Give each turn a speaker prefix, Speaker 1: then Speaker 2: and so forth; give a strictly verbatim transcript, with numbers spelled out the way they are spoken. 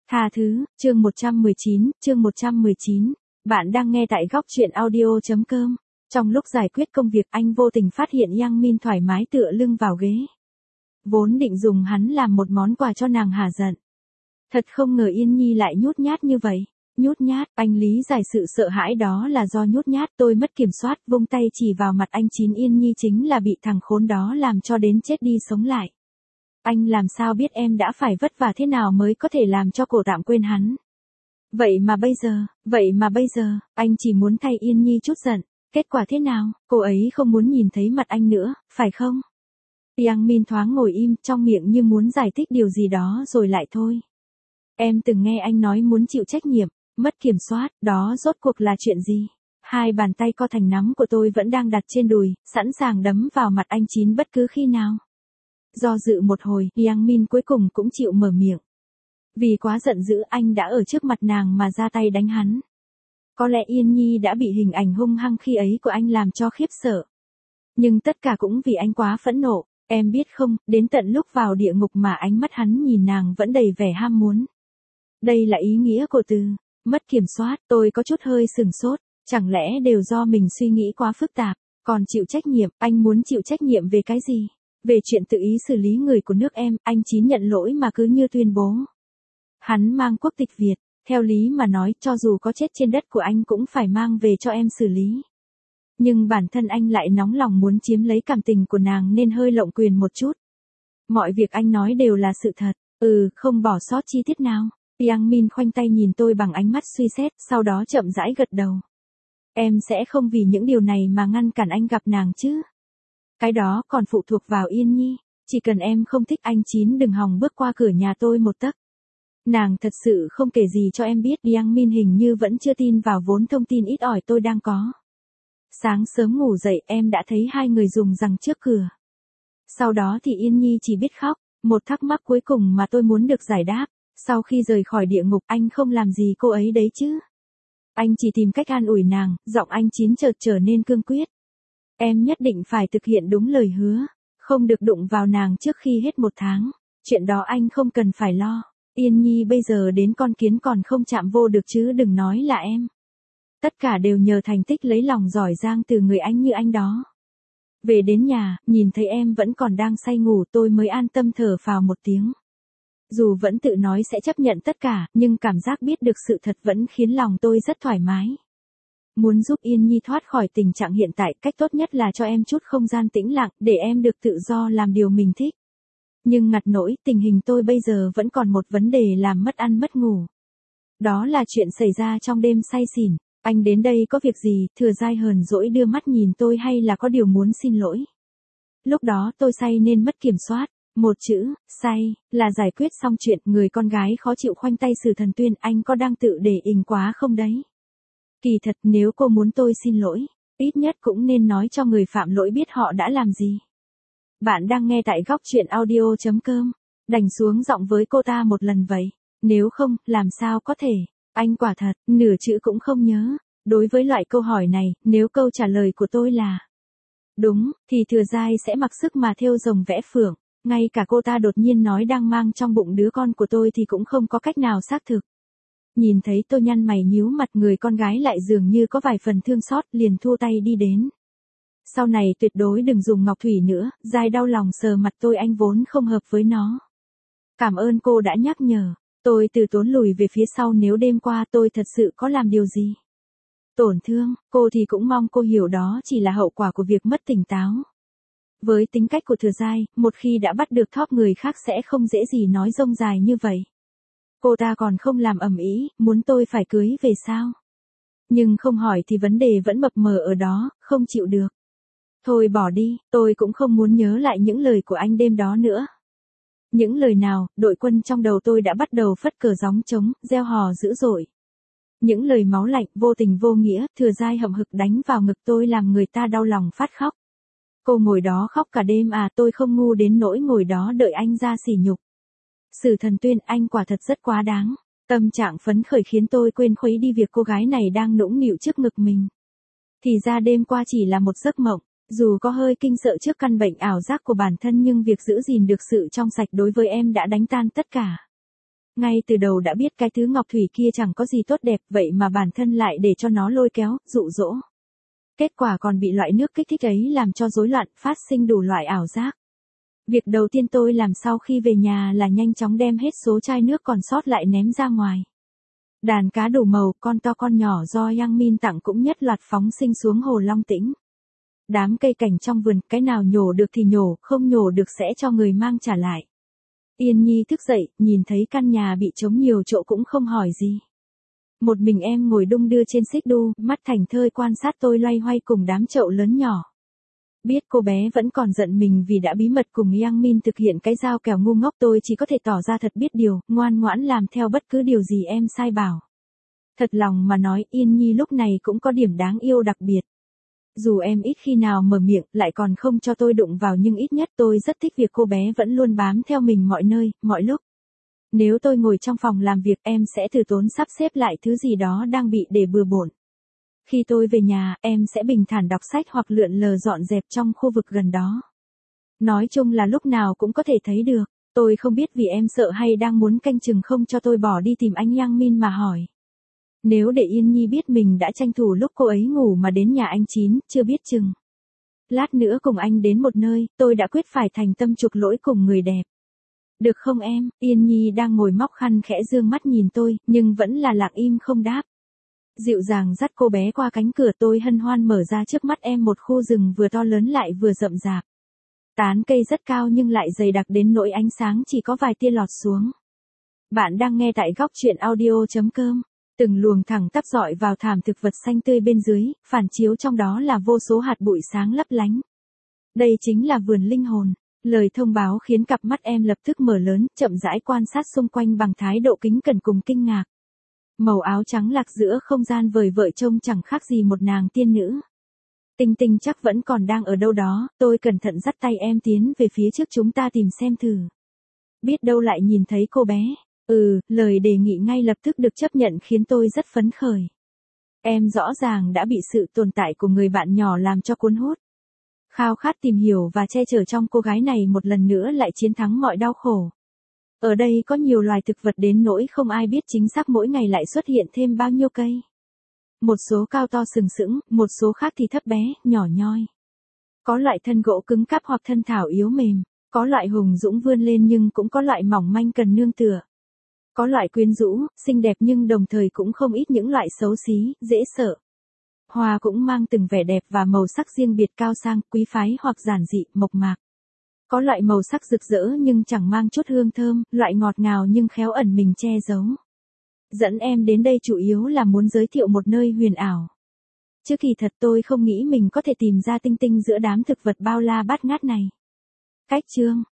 Speaker 1: Tha thứ, chương một trăm mười chín, chương một trăm mười chín. Bạn đang nghe tại góc truyện audio chấm com. Trong lúc giải quyết công việc anh vô tình phát hiện Yang Min thoải mái tựa lưng vào ghế. Vốn định dùng hắn làm một món quà cho nàng hả giận. Thật không ngờ Yên Nhi lại nhút nhát như vậy. Nhút nhát, anh lý giải sự sợ hãi đó là do nhút nhát, tôi mất kiểm soát, vung tay chỉ vào mặt anh Chín. Yên Nhi chính là bị thằng khốn đó làm cho đến chết đi sống lại. Anh làm sao biết em đã phải vất vả thế nào mới có thể làm cho cô tạm quên hắn. Vậy mà bây giờ, vậy mà bây giờ, anh chỉ muốn thay Yên Nhi chút giận. Kết quả thế nào, cô ấy không muốn nhìn thấy mặt anh nữa, phải không? Yang Min thoáng ngồi im, trong miệng như muốn giải thích điều gì đó rồi lại thôi. Em từng nghe anh nói muốn chịu trách nhiệm, mất kiểm soát, đó rốt cuộc là chuyện gì? Hai bàn tay co thành nắm của tôi vẫn đang đặt trên đùi, sẵn sàng đấm vào mặt anh Chín bất cứ khi nào. Do dự một hồi, Yang Min cuối cùng cũng chịu mở miệng. Vì quá giận dữ anh đã ở trước mặt nàng mà ra tay đánh hắn. Có lẽ Yên Nhi đã bị hình ảnh hung hăng khi ấy của anh làm cho khiếp sợ. Nhưng tất cả cũng vì anh quá phẫn nộ, em biết không, đến tận lúc vào địa ngục mà ánh mắt hắn nhìn nàng vẫn đầy vẻ ham muốn. Đây là ý nghĩa của từ mất kiểm soát, tôi có chút hơi sừng sốt, chẳng lẽ đều do mình suy nghĩ quá phức tạp, còn chịu trách nhiệm, anh muốn chịu trách nhiệm về cái gì? Về chuyện tự ý xử lý người của nước em, anh Chín nhận lỗi mà cứ như tuyên bố. Hắn mang quốc tịch Việt, theo lý mà nói cho dù có chết trên đất của anh cũng phải mang về cho em xử lý. Nhưng bản thân anh lại nóng lòng muốn chiếm lấy cảm tình của nàng nên hơi lộng quyền một chút. Mọi việc anh nói đều là sự thật, ừ, không bỏ sót chi tiết nào. Yang Min khoanh tay nhìn tôi bằng ánh mắt suy xét, sau đó chậm rãi gật đầu. Em sẽ không vì những điều này mà ngăn cản anh gặp nàng chứ. Cái đó còn phụ thuộc vào Yên Nhi, chỉ cần em không thích anh Chín đừng hòng bước qua cửa nhà tôi một tấc. Nàng thật sự không kể gì cho em biết. Yang Min hình như vẫn chưa tin vào vốn thông tin ít ỏi tôi đang có. Sáng sớm ngủ dậy em đã thấy hai người dùng rằng trước cửa. Sau đó thì Yên Nhi chỉ biết khóc, một thắc mắc cuối cùng mà tôi muốn được giải đáp. Sau khi rời khỏi địa ngục anh không làm gì cô ấy đấy chứ. Anh chỉ tìm cách an ủi nàng, giọng anh Chín chợt trở nên cương quyết. Em nhất định phải thực hiện đúng lời hứa, không được đụng vào nàng trước khi hết một tháng. Chuyện đó anh không cần phải lo. Yên Nhi bây giờ đến con kiến còn không chạm vô được chứ đừng nói là em. Tất cả đều nhờ thành tích lấy lòng giỏi giang từ người anh như anh đó. Về đến nhà, nhìn thấy em vẫn còn đang say ngủ tôi mới an tâm thở phào một tiếng. Dù vẫn tự nói sẽ chấp nhận tất cả, nhưng cảm giác biết được sự thật vẫn khiến lòng tôi rất thoải mái. Muốn giúp Yên Nhi thoát khỏi tình trạng hiện tại, cách tốt nhất là cho em chút không gian tĩnh lặng, để em được tự do làm điều mình thích. Nhưng ngặt nỗi, tình hình tôi bây giờ vẫn còn một vấn đề làm mất ăn mất ngủ. Đó là chuyện xảy ra trong đêm say xỉn. Anh đến đây có việc gì? Thừa Giai hờn dỗi đưa mắt nhìn tôi hay là có điều muốn xin lỗi. Lúc đó tôi say nên mất kiểm soát. Một chữ, say, là giải quyết xong chuyện. Người con gái khó chịu khoanh tay Sử Thần Tuyên, anh có đang tự để ình quá không đấy? Kỳ thật nếu cô muốn tôi xin lỗi, ít nhất cũng nên nói cho người phạm lỗi biết họ đã làm gì. Bạn đang nghe tại góc truyện audio chấm com. Đành xuống giọng với cô ta một lần vậy. Nếu không, làm sao có thể? Anh quả thật, nửa chữ cũng không nhớ. Đối với loại câu hỏi này, nếu câu trả lời của tôi là đúng, thì Thừa Giai sẽ mặc sức mà thêu rồng vẽ phượng. Ngay cả cô ta đột nhiên nói đang mang trong bụng đứa con của tôi thì cũng không có cách nào xác thực. Nhìn thấy tôi nhăn mày nhíu mặt, người con gái lại dường như có vài phần thương xót, liền thu tay đi đến. Sau này tuyệt đối đừng dùng ngọc thủy nữa. Giai đau lòng sờ mặt tôi, anh vốn không hợp với nó. Cảm ơn cô đã nhắc nhở. Tôi từ tốn lùi về phía sau, nếu đêm qua tôi thật sự có làm điều gì tổn thương cô thì cũng mong cô hiểu đó chỉ là hậu quả của việc mất tỉnh táo. Với tính cách của Thừa Giai, một khi đã bắt được thóp người khác sẽ không dễ gì nói rông dài như vậy. Cô ta còn không làm ầm ĩ, muốn tôi phải cưới về sao? Nhưng không hỏi thì vấn đề vẫn mập mờ ở đó, không chịu được. Thôi bỏ đi, tôi cũng không muốn nhớ lại những lời của anh đêm đó nữa. Những lời nào, đội quân trong đầu tôi đã bắt đầu phất cờ gióng trống, reo hò dữ dội. Những lời máu lạnh, vô tình vô nghĩa, Thừa Giai hậm hực đánh vào ngực tôi làm người ta đau lòng phát khóc. Cô ngồi đó khóc cả đêm à? Tôi không ngu đến nỗi ngồi đó đợi anh ra sỉ nhục. Sử Thần Tuyên, anh quả thật rất quá đáng. Tâm trạng phấn khởi khiến tôi quên khuấy đi việc cô gái này đang nũng nịu trước ngực mình. Thì ra đêm qua chỉ là một giấc mộng. Dù có hơi kinh sợ trước căn bệnh ảo giác của bản thân nhưng việc giữ gìn được sự trong sạch đối với em đã đánh tan tất cả. Ngay từ đầu đã biết cái thứ ngọc thủy kia chẳng có gì tốt đẹp, vậy mà bản thân lại để cho nó lôi kéo, dụ dỗ. Kết quả còn bị loại nước kích thích ấy làm cho rối loạn, phát sinh đủ loại ảo giác. Việc đầu tiên tôi làm sau khi về nhà là nhanh chóng đem hết số chai nước còn sót lại ném ra ngoài. Đàn cá đủ màu, con to con nhỏ do Yang Min tặng cũng nhất loạt phóng sinh xuống hồ Long Tĩnh. Đám cây cảnh trong vườn, cái nào nhổ được thì nhổ, không nhổ được sẽ cho người mang trả lại. Yên Nhi thức dậy, nhìn thấy căn nhà bị trống nhiều chỗ cũng không hỏi gì. Một mình em ngồi đung đưa trên xích đu, mắt thành thơi quan sát tôi loay hoay cùng đám chậu lớn nhỏ. Biết cô bé vẫn còn giận mình vì đã bí mật cùng Yang Min thực hiện cái giao kèo ngu ngốc, tôi chỉ có thể tỏ ra thật biết điều, ngoan ngoãn làm theo bất cứ điều gì em sai bảo. Thật lòng mà nói, Yên Nhi lúc này cũng có điểm đáng yêu đặc biệt. Dù em ít khi nào mở miệng, lại còn không cho tôi đụng vào, nhưng ít nhất tôi rất thích việc cô bé vẫn luôn bám theo mình mọi nơi, mọi lúc. Nếu tôi ngồi trong phòng làm việc, em sẽ từ tốn sắp xếp lại thứ gì đó đang bị để bừa bộn. Khi tôi về nhà, em sẽ bình thản đọc sách hoặc lượn lờ dọn dẹp trong khu vực gần đó. Nói chung là lúc nào cũng có thể thấy được. Tôi không biết vì em sợ hay đang muốn canh chừng không cho tôi bỏ đi tìm anh Yang Min mà hỏi. Nếu để Yên Nhi biết mình đã tranh thủ lúc cô ấy ngủ mà đến nhà anh Chín, chưa biết chừng. Lát nữa cùng anh đến một nơi, tôi đã quyết phải thành tâm chuộc lỗi cùng người đẹp. Được không em? Yên Nhi đang ngồi móc khăn khẽ dương mắt nhìn tôi, nhưng vẫn là lặng im không đáp. Dịu dàng dắt cô bé qua cánh cửa, tôi hân hoan mở ra trước mắt em một khu rừng vừa to lớn lại vừa rậm rạp. Tán cây rất cao nhưng lại dày đặc đến nỗi ánh sáng chỉ có vài tia lọt xuống. Bạn đang nghe tại góc truyện audio chấm com. Từng luồng thẳng tắp dọi vào thảm thực vật xanh tươi bên dưới, phản chiếu trong đó là vô số hạt bụi sáng lấp lánh. Đây chính là vườn linh hồn. Lời thông báo khiến cặp mắt em lập tức mở lớn, chậm rãi quan sát xung quanh bằng thái độ kính cẩn cùng kinh ngạc. Màu áo trắng lạc giữa không gian vời vợi trông chẳng khác gì một nàng tiên nữ. Tinh Tinh chắc vẫn còn đang ở đâu đó, tôi cẩn thận dắt tay em tiến về phía trước, chúng ta tìm xem thử. Biết đâu lại nhìn thấy cô bé. Ừ, lời đề nghị ngay lập tức được chấp nhận khiến tôi rất phấn khởi. Em rõ ràng đã bị sự tồn tại của người bạn nhỏ làm cho cuốn hút. Khao khát tìm hiểu và che chở trong cô gái này một lần nữa lại chiến thắng mọi đau khổ. Ở đây có nhiều loài thực vật đến nỗi không ai biết chính xác mỗi ngày lại xuất hiện thêm bao nhiêu cây. Một số cao to sừng sững, một số khác thì thấp bé, nhỏ nhoi. Có loại thân gỗ cứng cáp hoặc thân thảo yếu mềm, có loại hùng dũng vươn lên nhưng cũng có loại mỏng manh cần nương tựa. Có loại quyến rũ, xinh đẹp nhưng đồng thời cũng không ít những loại xấu xí, dễ sợ. Hoa cũng mang từng vẻ đẹp và màu sắc riêng biệt, cao sang, quý phái hoặc giản dị, mộc mạc. Có loại màu sắc rực rỡ nhưng chẳng mang chút hương thơm, loại ngọt ngào nhưng khéo ẩn mình che giấu. Dẫn em đến đây chủ yếu là muốn giới thiệu một nơi huyền ảo. Chứ kỳ thật tôi không nghĩ mình có thể tìm ra Tinh Tinh giữa đám thực vật bao la bát ngát này. Cách chương